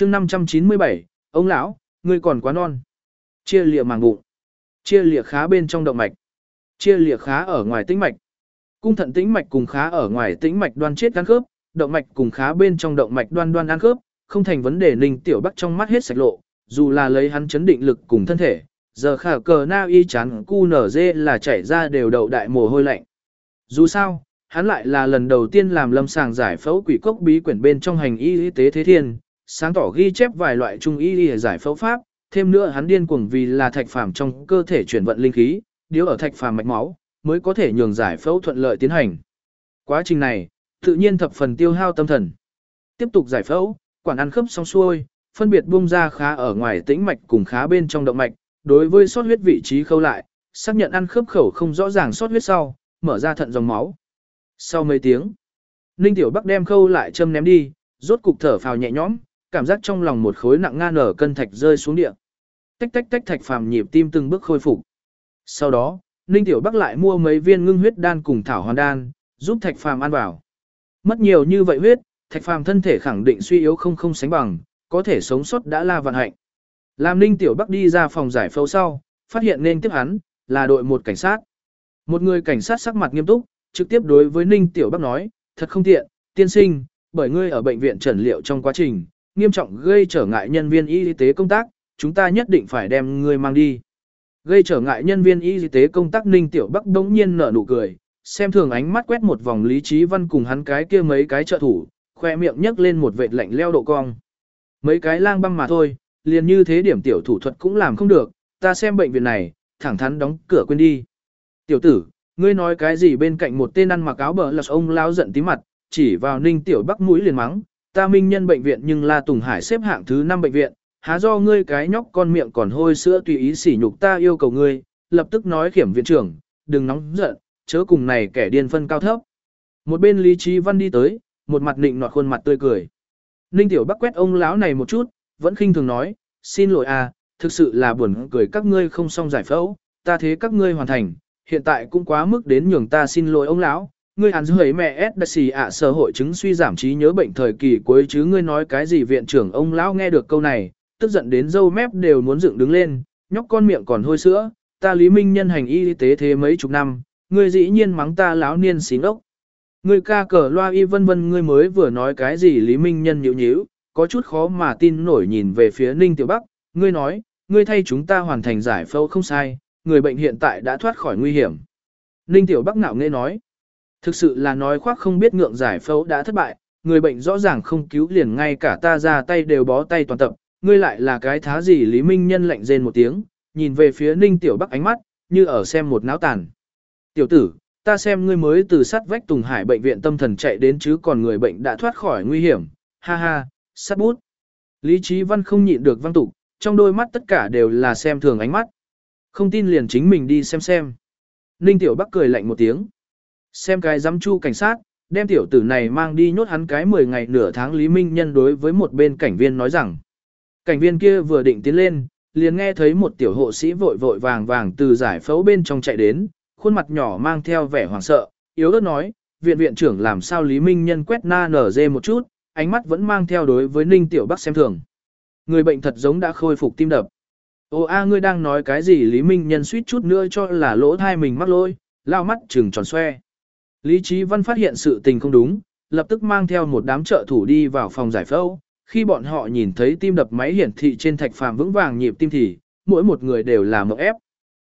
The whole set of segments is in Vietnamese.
chương 597, ông lão, ngươi còn quá non. Chia lịa màng bụng. Chia lịa khá bên trong động mạch. Chia lịa khá ở ngoài tĩnh mạch. Cung thận tĩnh mạch cùng khá ở ngoài tĩnh mạch đoan chết ăn khớp, động mạch cùng khá bên trong động mạch đoan đoan ăn khớp, không thành vấn đề. Ninh Tiểu Bắc trong mắt hết sạch lộ, dù là lấy hắn chấn định lực cùng thân thể, giờ khả cờ na y chán cu nở dê là chảy ra đều đậu đại mồ hôi lạnh. Dù sao, hắn lại là lần đầu tiên làm lâm sàng giải phẫu quỷ cốc bí quyển bên trong hành y tế thế thiên, sáng tỏ ghi chép vài loại trung y giải phẫu pháp, thêm nữa hắn điên cuồng vì là thạch phàm trong cơ thể chuyển vận linh khí, điếu ở thạch phàm mạch máu, mới có thể nhường giải phẫu thuận lợi tiến hành. Quá trình này, tự nhiên thập phần tiêu hao tâm thần. Tiếp tục giải phẫu, quản ăn khớp xong xuôi, phân biệt bung ra khá ở ngoài tĩnh mạch cùng khá bên trong động mạch, đối với sót huyết vị trí khâu lại, xác nhận ăn khớp khẩu không rõ ràng sót huyết sau, mở ra thận dòng máu. Sau mấy tiếng, Ninh Tiểu Bắc đem khâu lại châm ném đi, rốt cục thở phào nhẹ nhõm, cảm giác trong lòng một khối nặng nga nở cân thạch rơi xuống địa. Tách tách tách thạch phàm nhịp tim từng bước khôi phục. Sau đó, Ninh Tiểu Bắc lại mua mấy viên ngưng huyết đan cùng thảo hoàn đan, giúp thạch phàm ăn vào. Mất nhiều như vậy huyết, thạch phàm thân thể khẳng định suy yếu không sánh bằng, có thể sống sót đã là vận hạnh. Làm Ninh Tiểu Bắc đi ra phòng giải phẫu sau, phát hiện nên tiếp hắn là đội một cảnh sát. Một người cảnh sát sắc mặt nghiêm túc, trực tiếp đối với Ninh Tiểu Bắc nói, thật không tiện, tiên sinh, bởi ngươi ở bệnh viện chẩn liệu trong quá trình, nghiêm trọng gây trở ngại nhân viên y tế công tác, chúng ta nhất định phải đem ngươi mang đi. Gây trở ngại nhân viên y tế công tác. Ninh Tiểu Bắc đống nhiên nở nụ cười, xem thường ánh mắt quét một vòng Lý Chí Văn cùng hắn cái kia mấy cái trợ thủ, khoe miệng nhấc lên một vệt lạnh leo độ cong. Mấy cái lang băm mà thôi, liền như thế điểm tiểu thủ thuật cũng làm không được, ta xem bệnh viện này, thẳng thắn đóng cửa quên đi. Tiểu tử, ngươi nói cái gì? Bên cạnh một tên ăn mặc áo bờ lật ông lao giận tí mặt, chỉ vào Ninh Tiểu Bắc mũi liền mắng, ta Minh Nhân bệnh viện nhưng La Tùng Hải xếp hạng thứ 5 bệnh viện, há do ngươi cái nhóc con miệng còn hôi sữa tùy ý sỉ nhục ta, yêu cầu ngươi, lập tức nói khiểm viện trưởng, đừng nóng giận, chớ cùng này kẻ điên phân cao thấp. Một bên Lý Chí Văn đi tới, một mặt nịnh nọt khuôn mặt tươi cười. Ninh Tiểu Bắc quét ông lão này một chút, vẫn khinh thường nói, xin lỗi à, thực sự là buồn cười các ngươi không xong giải phẫu, ta thế các ngươi hoàn thành, hiện tại cũng quá mức đến nhường ta xin lỗi ông lão. Ngươi hẳn dưới mẹ S xì ạ sở hội chứng suy giảm trí nhớ bệnh thời kỳ cuối chứ ngươi nói cái gì? Viện trưởng ông lão nghe được câu này, tức giận đến râu mép đều muốn dựng đứng lên, nhóc con miệng còn hôi sữa, ta Lý Minh Nhân hành y tế thế mấy chục năm, ngươi dĩ nhiên mắng ta lão niên xí ngốc. Ngươi ca cờ loa y vân vân, ngươi mới vừa nói cái gì? Lý Minh Nhân nhíu nhíu, có chút khó mà tin nổi nhìn về phía Ninh Tiểu Bắc, ngươi nói, ngươi thay chúng ta hoàn thành giải phẫu không sai, người bệnh hiện tại đã thoát khỏi nguy hiểm. Ninh Tiểu Bắc ngạo nghễ nói, thực sự là nói khoác không biết ngượng, giải phẫu đã thất bại, người bệnh rõ ràng không cứu liền ngay cả ta ra tay đều bó tay toàn tập, ngươi lại là cái thá gì? Lý Minh Nhân lạnh rên một tiếng, nhìn về phía Ninh Tiểu Bắc ánh mắt, như ở xem một náo tàn. Tiểu tử, ta xem ngươi mới từ sát vách Tùng Hải bệnh viện tâm thần chạy đến chứ còn người bệnh đã thoát khỏi nguy hiểm, ha ha, sát bút. Lý Chí Văn không nhịn được văng tục, trong đôi mắt tất cả đều là xem thường ánh mắt. Không tin liền chính mình đi xem. Ninh Tiểu Bắc cười lạnh một tiếng. Xem cái giám chu cảnh sát, đem tiểu tử này mang đi nhốt hắn cái 10 ngày nửa tháng. Lý Minh Nhân đối với một bên cảnh viên nói rằng. Cảnh viên kia vừa định tiến lên, liền nghe thấy một tiểu hộ sĩ vội vội vàng vàng từ giải phẫu bên trong chạy đến, khuôn mặt nhỏ mang theo vẻ hoảng sợ, yếu ớt nói, viện trưởng làm sao? Lý Minh Nhân quét na nở dê một chút, ánh mắt vẫn mang theo đối với Ninh Tiểu Bắc xem thường. Người bệnh thật giống đã khôi phục tim đập. Ô a, ngươi đang nói cái gì? Lý Minh Nhân suýt chút nữa cho là lỗ thai mình mắc lỗi, lao mắt trừng tròn xoe. Lý Chí Văn phát hiện sự tình không đúng, lập tức mang theo một đám trợ thủ đi vào phòng giải phẫu. Khi bọn họ nhìn thấy tim đập máy hiển thị trên thạch phàm vững vàng nhịp tim thì, mỗi một người đều là mộng ép.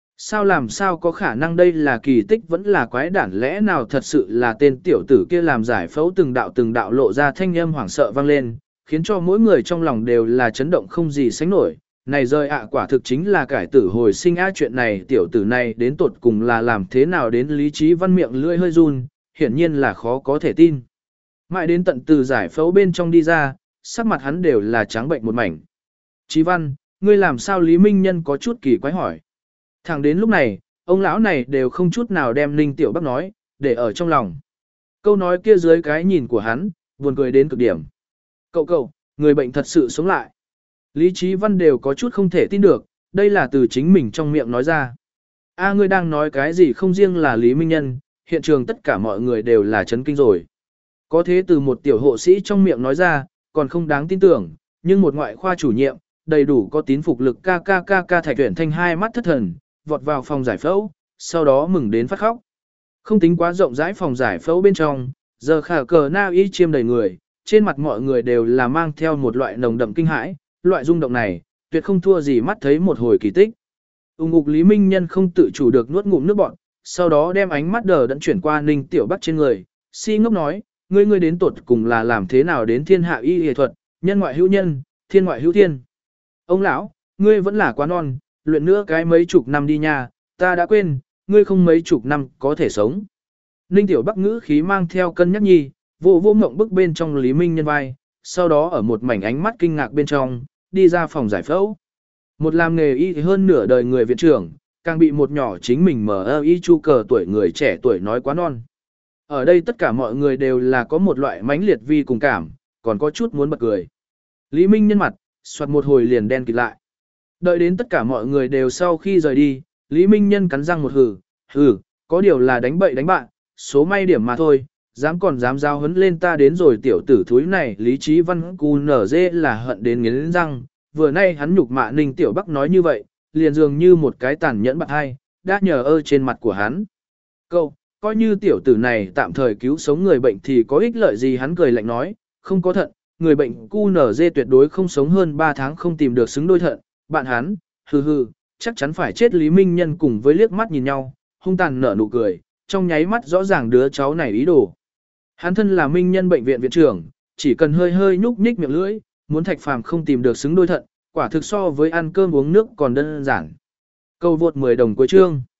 Làm sao có khả năng? Đây là kỳ tích vẫn là quái đản? Lẽ nào thật sự là tên tiểu tử kia làm giải phẫu? Từng đạo lộ ra thanh âm hoảng sợ vang lên, khiến cho mỗi người trong lòng đều là chấn động không gì sánh nổi. Này rời ạ, quả thực chính là cải tử hồi sinh á! Chuyện này tiểu tử này đến tột cùng là làm thế nào đến? Lý Chí Văn miệng lưỡi hơi run, hiển nhiên là khó có thể tin. Mãi đến tận từ giải phẫu bên trong đi ra, sắc mặt hắn đều là trắng bệnh một mảnh. Chí Văn, ngươi làm sao? Lý Minh Nhân có chút kỳ quái hỏi. Thẳng đến lúc này, ông lão này đều không chút nào đem Ninh Tiểu Bắc nói để ở trong lòng. Câu nói kia dưới cái nhìn của hắn, buồn cười đến cực điểm. Cậu, người bệnh thật sự sống lại. Lý Chí Văn đều có chút không thể tin được, đây là từ chính mình trong miệng nói ra. A, ngươi đang nói cái gì? Không riêng là Lý Minh Nhân, hiện trường tất cả mọi người đều là chấn kinh rồi. Có thế từ một tiểu hộ sĩ trong miệng nói ra, còn không đáng tin tưởng, nhưng một ngoại khoa chủ nhiệm, đầy đủ có tín phục lực ca Thạch Tuyển Thanh hai mắt thất thần, vọt vào phòng giải phẫu, sau đó mừng đến phát khóc. Không tính quá rộng rãi phòng giải phẫu bên trong, giờ khả cờ na y chiêm đầy người, trên mặt mọi người đều là mang theo một loại nồng đậm kinh hãi, loại rung động này, tuyệt không thua gì mắt thấy một hồi kỳ tích. Ung ục Lý Minh Nhân không tự chủ được nuốt ngụm nước bọt, sau đó đem ánh mắt đờ đẫn chuyển qua Ninh Tiểu Bắc trên người, si ngốc nói, ngươi đến tột cùng là làm thế nào đến thiên hạ y y thuật, nhân ngoại hữu nhân, thiên ngoại hữu thiên. Ông lão, ngươi vẫn là quá non, luyện nữa cái mấy chục năm đi nha, ta đã quên, ngươi không mấy chục năm có thể sống. Ninh Tiểu Bắc ngữ khí mang theo cân nhắc nhi, vô ngộng bức bên trong Lý Minh Nhân vai, sau đó ở một mảnh ánh mắt kinh ngạc bên trong, đi ra phòng giải phẫu. Một làm nghề y hơn nửa đời người viện trưởng, càng bị một nhỏ chính mình mở y chu cờ tuổi người trẻ tuổi nói quá non. Ở đây tất cả mọi người đều là có một loại mãnh liệt vi cùng cảm, còn có chút muốn bật cười. Lý Minh Nhân mặt, soạt một hồi liền đen kịt lại. Đợi đến tất cả mọi người đều sau khi rời đi, Lý Minh Nhân cắn răng một hừ, có điều là đánh bậy đánh bạn, số may điểm mà thôi, dám giao hấn lên ta đến rồi tiểu tử thúi này. Lý Chí Văn cu nở dê là hận đến nghiến răng, vừa nay hắn nhục mạ Ninh Tiểu Bắc nói như vậy, liền dường như một cái tàn nhẫn bạn hai, đã nhờ ơ trên mặt của hắn. Câu, coi như tiểu tử này tạm thời cứu sống người bệnh thì có ích lợi gì, hắn cười lạnh nói, không có thận, người bệnh cu nở dê tuyệt đối không sống hơn 3 tháng không tìm được xứng đôi thận, bạn hắn, hừ, chắc chắn phải chết. Lý Minh Nhân cùng với liếc mắt nhìn nhau, hung tàn nở nụ cười, trong nháy mắt rõ ràng đứa cháu này ý đồ. Hắn thân là Minh Nhân bệnh viện viện trưởng, chỉ cần hơi nhúc nhích miệng lưỡi, muốn Thạch Phàm không tìm được xứng đôi thận, quả thực so với ăn cơm uống nước còn đơn giản. Câu vượt 10 đồng cuối chương.